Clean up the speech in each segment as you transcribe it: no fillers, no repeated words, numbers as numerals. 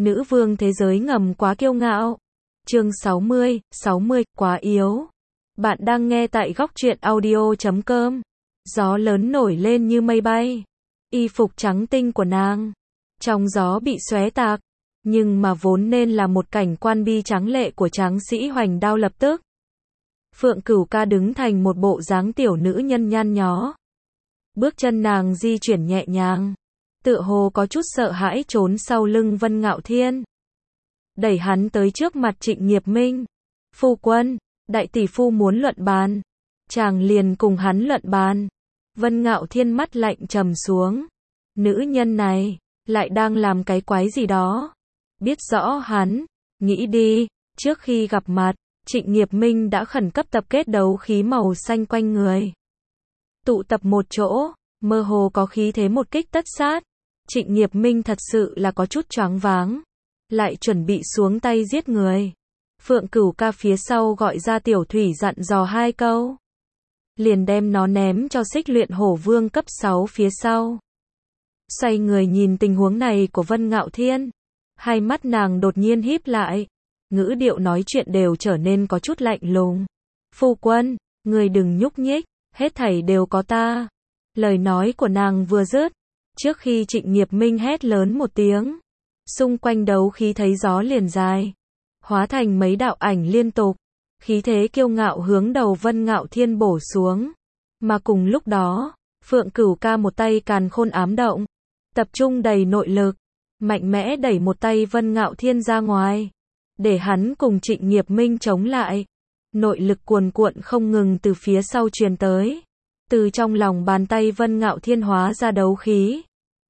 Nữ vương thế giới ngầm quá kiêu ngạo. Chương 60, quá yếu. Bạn đang nghe tại góc truyện audio.com. Gió lớn nổi lên như mây bay. Y phục trắng tinh của nàng trong gió bị xóe tạc, nhưng mà vốn nên là một cảnh quan bi tráng lệ của tráng sĩ hoành đao lập tức. Phượng Cửu Ca đứng thành một bộ dáng tiểu nữ nhân nhăn nhó. Bước chân nàng di chuyển nhẹ nhàng, tựa hồ có chút sợ hãi trốn sau lưng Vân Ngạo Thiên. Đẩy hắn tới trước mặt Trịnh Nghiệp Minh. Phu quân, đại tỷ phu muốn luận bàn. Chàng liền cùng hắn luận bàn. Vân Ngạo Thiên mắt lạnh trầm xuống. Nữ nhân này, lại đang làm cái quái gì đó. Biết rõ hắn, nghĩ đi, trước khi gặp mặt, Trịnh Nghiệp Minh đã khẩn cấp tập kết đấu khí màu xanh quanh người. Tụ tập một chỗ, mơ hồ có khí thế một kích tất sát. Trịnh Nghiệp Minh thật sự là có chút choáng váng, lại chuẩn bị xuống tay giết người. Phượng Cửu Ca phía sau gọi ra Tiểu Thủy dặn dò hai câu, liền đem nó ném cho Xích Luyện Hổ Vương cấp 6 phía sau. Xoay người nhìn tình huống này của Vân Ngạo Thiên, hai mắt nàng đột nhiên híp lại, ngữ điệu nói chuyện đều trở nên có chút lạnh lùng. Phu quân, người đừng nhúc nhích, hết thảy đều có ta. Lời nói của nàng vừa dứt, trước khi Trịnh Nghiệp Minh hét lớn một tiếng, xung quanh đấu khí thấy gió liền dài, hóa thành mấy đạo ảnh liên tục, khí thế kiêu ngạo hướng đầu Vân Ngạo Thiên bổ xuống. Mà cùng lúc đó, Phượng Cửu Ca một tay càn khôn ám động, tập trung đầy nội lực, mạnh mẽ đẩy một tay Vân Ngạo Thiên ra ngoài, để hắn cùng Trịnh Nghiệp Minh chống lại. Nội lực cuồn cuộn không ngừng từ phía sau truyền tới, từ trong lòng bàn tay Vân Ngạo Thiên hóa ra đấu khí.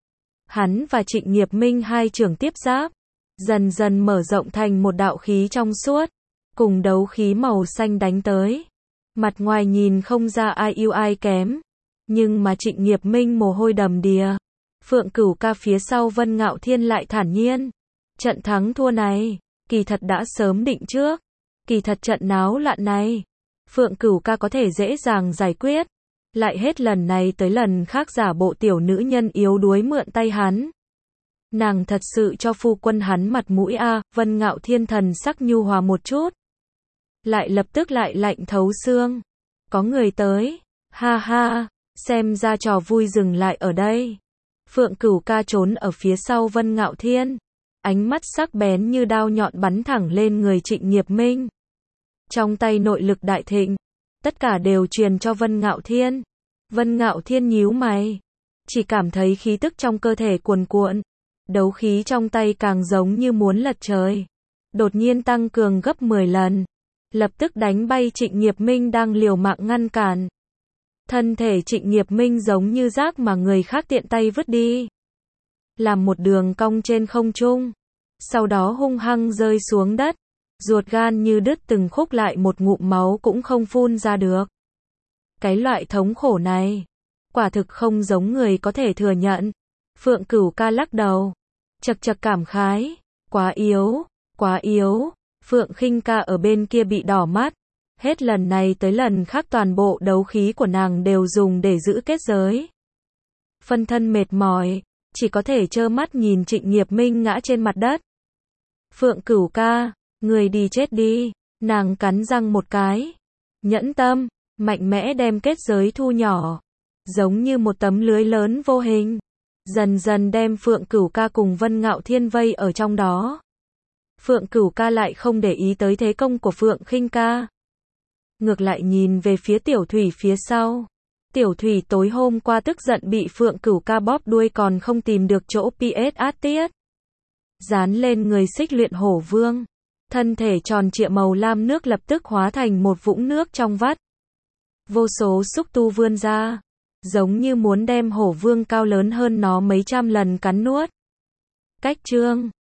Hắn và Trịnh Nghiệp Minh hai trưởng tiếp giáp, dần dần mở rộng thành một đạo khí trong suốt, cùng đấu khí màu xanh đánh tới. Mặt ngoài nhìn không ra ai ưu ai kém, nhưng mà Trịnh Nghiệp Minh mồ hôi đầm đìa. Phượng Cửu Ca phía sau Vân Ngạo Thiên lại thản nhiên. Trận thắng thua này, kỳ thật đã sớm định trước. Kỳ thật trận náo loạn này, Phượng Cửu Ca có thể dễ dàng giải quyết. Lại hết lần này tới lần khác giả bộ tiểu nữ nhân yếu đuối mượn tay hắn. Nàng thật sự cho phu quân hắn mặt mũi a. Vân Ngạo Thiên thần sắc nhu hòa một chút, lại lập tức lại lạnh thấu xương. Có người tới, ha ha, xem ra trò vui dừng lại ở đây. Phượng Cửu Ca trốn ở phía sau Vân Ngạo Thiên, ánh mắt sắc bén như đao nhọn bắn thẳng lên người Trịnh Nghiệp Minh. Trong tay nội lực đại thịnh, tất cả đều truyền cho Vân Ngạo Thiên. Vân Ngạo Thiên nhíu mày, chỉ cảm thấy khí tức trong cơ thể cuồn cuộn, đấu khí trong tay càng giống như muốn lật trời, đột nhiên tăng cường gấp 10 lần, lập tức đánh bay Trịnh Nghiệp Minh đang liều mạng ngăn cản. Thân thể Trịnh Nghiệp Minh giống như rác mà người khác tiện tay vứt đi, làm một đường cong trên không trung, sau đó hung hăng rơi xuống đất, ruột gan như đứt từng khúc, lại một ngụm máu cũng không phun ra được. Cái loại thống khổ này, quả thực không giống người có thể thừa nhận. Phượng Cửu Ca lắc đầu, chật chật cảm khái, quá yếu, quá yếu. Phượng Khinh Ca ở bên kia bị đỏ mắt, hết lần này tới lần khác toàn bộ đấu khí của nàng đều dùng để giữ kết giới. Phân thân mệt mỏi, chỉ có thể trơ mắt nhìn Trịnh Nghiệp Minh ngã trên mặt đất. Phượng Cửu Ca, người đi chết đi. Nàng cắn răng một cái, nhẫn tâm, mạnh mẽ đem kết giới thu nhỏ, giống như một tấm lưới lớn vô hình, dần dần đem Phượng Cửu Ca cùng Vân Ngạo Thiên vây ở trong đó. Phượng Cửu Ca lại không để ý tới thế công của Phượng Khinh Ca, ngược lại nhìn về phía Tiểu Thủy phía sau. Tiểu Thủy tối hôm qua tức giận bị Phượng Cửu Ca bóp đuôi còn không tìm được chỗ PS át tiết, dán lên người Xích Luyện Hổ Vương. Thân thể tròn trịa màu lam nước lập tức hóa thành một vũng nước trong vắt. Vô số xúc tu vươn ra, giống như muốn đem Hổ Vương cao lớn hơn nó mấy trăm lần cắn nuốt. Cách chương